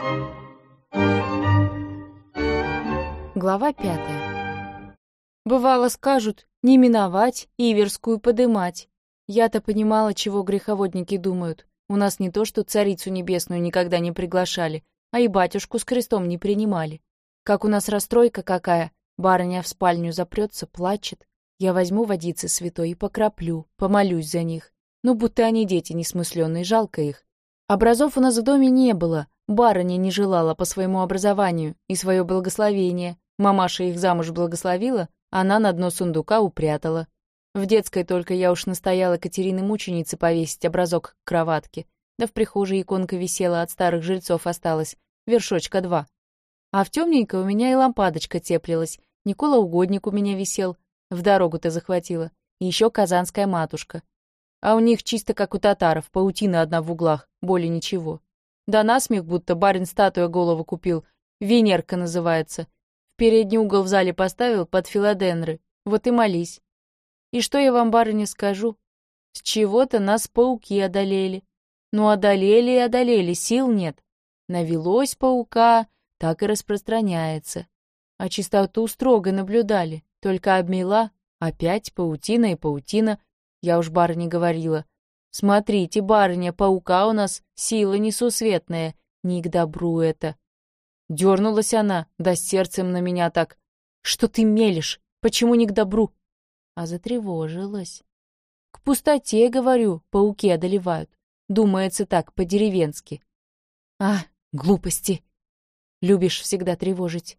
Глава 5. Бывало, скажут, не миновать, Иверскую подымать. Я-то понимала, чего греховодники думают. У нас не то, что царицу небесную никогда не приглашали, а и батюшку с крестом не принимали. Как у нас расстройка какая, барыня в спальню запрется, плачет. Я возьму водицы святой и покраплю, помолюсь за них. Ну, будто они дети несмысленные, жалко их. Образов у нас в доме не было, барыня не желала по своему образованию и свое благословение. Мамаша их замуж благословила, она на дно сундука упрятала. В детской только я уж настояла Катерины мученицы повесить образок к кроватке. Да в прихожей иконка висела, от старых жильцов осталась, вершочка 2. А в темненькой у меня и лампадочка теплилась, Никола Угодник у меня висел, в дорогу-то захватила, и еще Казанская матушка. А у них чисто как у татаров, паутина одна в углах, более ничего. Да насмех, будто барин статуя голову купил, Венерка называется. В передний угол в зале поставил под филодендры. Вот и молись. И что я вам, барыня, скажу? С чего-то нас пауки одолели. Ну, одолели и одолели, сил нет. Навелось паука, так и распространяется. А чистоту строго наблюдали. Только обмела, опять паутина и паутина. Я уж барыне говорила. Смотрите, барыня, паука у нас сила несусветная. Не к добру это. Дернулась она, да с сердцем на меня так. Что ты мелешь? Почему не к добру? А затревожилась. К пустоте, говорю, пауки одолевают. Думается так, по-деревенски. А, глупости. Любишь всегда тревожить.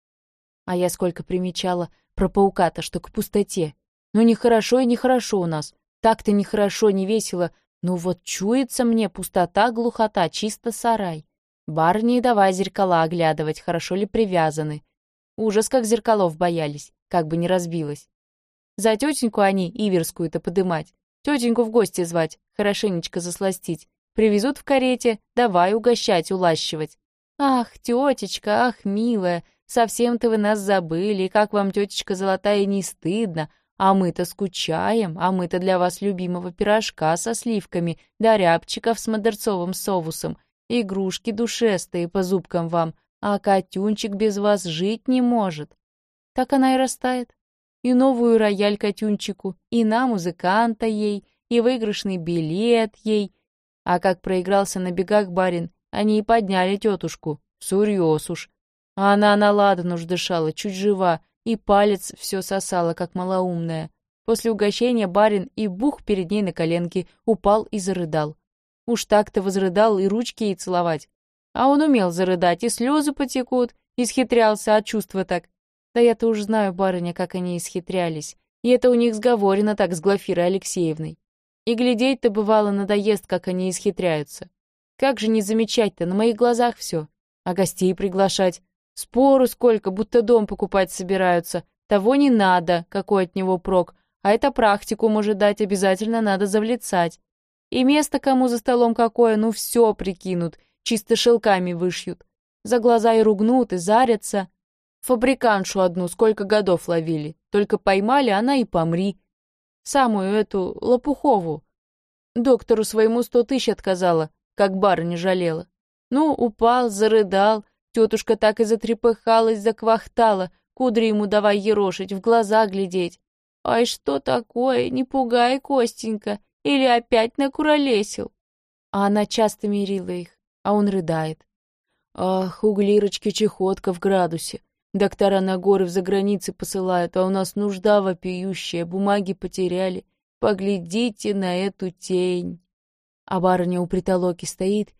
А я сколько примечала про паука-то, что к пустоте. Ну, нехорошо и нехорошо у нас. Так-то нехорошо, не весело. Ну вот чуется мне пустота, глухота, чисто сарай. Барыни давай зеркала оглядывать, хорошо ли привязаны. Ужас, как зеркалов боялись, как бы не разбилось. За тетеньку они Иверскую-то подымать, тетеньку в гости звать, хорошенечко засластить. Привезут в карете, давай угощать, улащивать. Ах, тетечка, ах, милая, совсем-то вы нас забыли, как вам, тетечка золотая, не стыдно. А мы-то скучаем, а мы-то для вас любимого пирожка со сливками, да рябчиков с модерцовым соусом. Игрушки душистые по зубкам вам, а Катюнчик без вас жить не может. Так она и растает. И новую рояль Катюнчику, и на музыканта ей, и выигрышный билет ей. А как проигрался на бегах барин, они и подняли тетушку. Сурьез уж. А она на ладан уж дышала, чуть жива, и палец все сосала, как малоумная. После угощения барин и бух перед ней на коленки, упал и зарыдал. Уж так-то возрыдал и ручки ей целовать. А он умел зарыдать, и слезы потекут, исхитрялся от чувства так. Да я-то уж знаю, барыня, как они исхитрялись. И это у них сговорено так с Глафирой Алексеевной. И глядеть-то бывало надоест, как они исхитряются. Как же не замечать-то, на моих глазах все. А гостей приглашать. Спору сколько, будто дом покупать собираются. Того не надо, какой от него прок. А это практику может дать, обязательно надо завлецать. И место кому за столом какое, ну все прикинут, чисто шелками вышьют. За глаза и ругнут, и зарятся. Фабриканшу одну сколько годов ловили. Только поймали, она и помри. Самую эту Лопухову. Доктору своему 100 000 отказала, как барыня жалела. Ну, упал, зарыдал. Тетушка так и затрепыхалась, заквахтала. Кудри ему давай ерошить, в глаза глядеть. Ай, что такое? Не пугай, Костенька. Или опять накуролесил? А она часто мирила их, а он рыдает. Ах, у Глирочки чехотка в градусе. Доктора на горы в загранице посылают, а у нас нужда вопиющая, бумаги потеряли. Поглядите на эту тень. А барыня у притолоки стоит,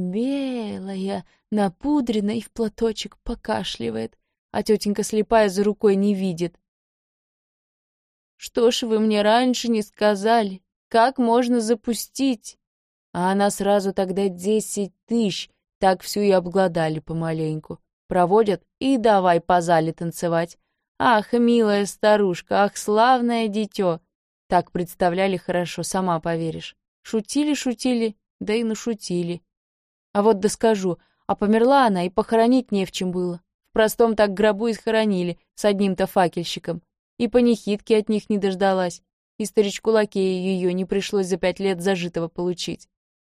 белая, напудрена и в платочек покашливает, а тетенька слепая за рукой не видит. Что ж вы мне раньше не сказали? Как можно запустить? А она сразу тогда 10 000, так всю и обглодали помаленьку. Проводят и давай по зале танцевать. Ах, милая старушка, ах, славное дитё. Так представляли хорошо, сама поверишь. Шутили, да и нашутили. А вот да скажу, а померла она, и похоронить не в чем было. В простом так гробу и схоронили, с одним-то факельщиком. И панихидки от них не дождалась. И старичку-лакею ее не пришлось за 5 лет зажитого получить.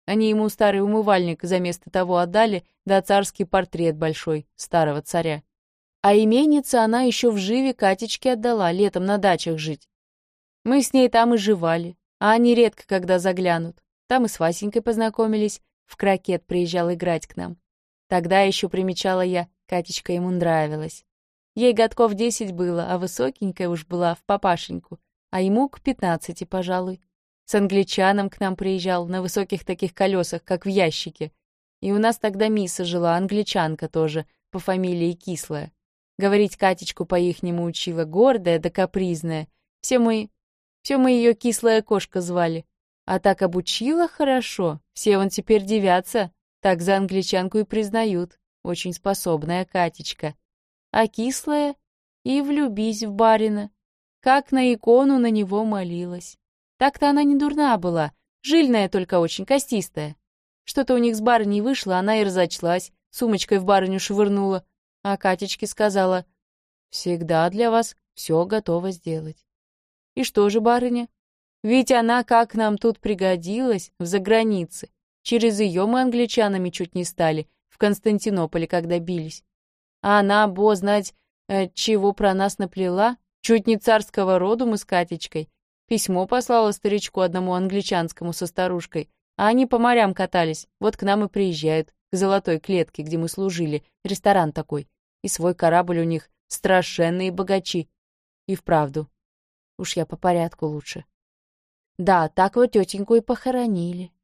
Они ему старый умывальник за место того отдали, да царский портрет большой старого царя. А именица она еще в живе Катечке отдала, летом на дачах жить. Мы с ней там и живали, а они редко когда заглянут. Там и с Васенькой познакомились, в крокет приезжал играть к нам. Тогда еще примечала я, Катечка ему нравилась. Ей годков 10 было, а высокенькая уж была в папашеньку, а ему к 15, пожалуй. С англичаном к нам приезжал на высоких таких колесах, как в ящике. И у нас тогда Миса жила, англичанка тоже, по фамилии Кислая. Говорить Катечку по-ихнему учила, гордая да капризная. Все мы ее кислая кошка звали. А так обучила хорошо, все вон теперь дивятся, так за англичанку и признают. Очень способная Катечка. А кислая и влюбись в барина. Как на икону на него молилась. Так-то она не дурна была, жильная только очень, костистая. Что-то у них с барыней вышло, она и разочлась, сумочкой в барыню швырнула, а Катечке сказала: «Всегда для вас все готова сделать». И что же, барыня? Ведь она как нам тут пригодилась в загранице. Через ее мы англичанами чуть не стали, в Константинополе, когда бились. А она, бо знать, чего про нас наплела, чуть не царского роду мы с Катечкой. Письмо послала старичку одному англичанскому со старушкой, а они по морям катались, вот к нам и приезжают, к золотой клетке, где мы служили, ресторан такой. И свой корабль у них, страшенные богачи. И вправду. Уж я по порядку лучше. Да, так вот тетеньку и похоронили.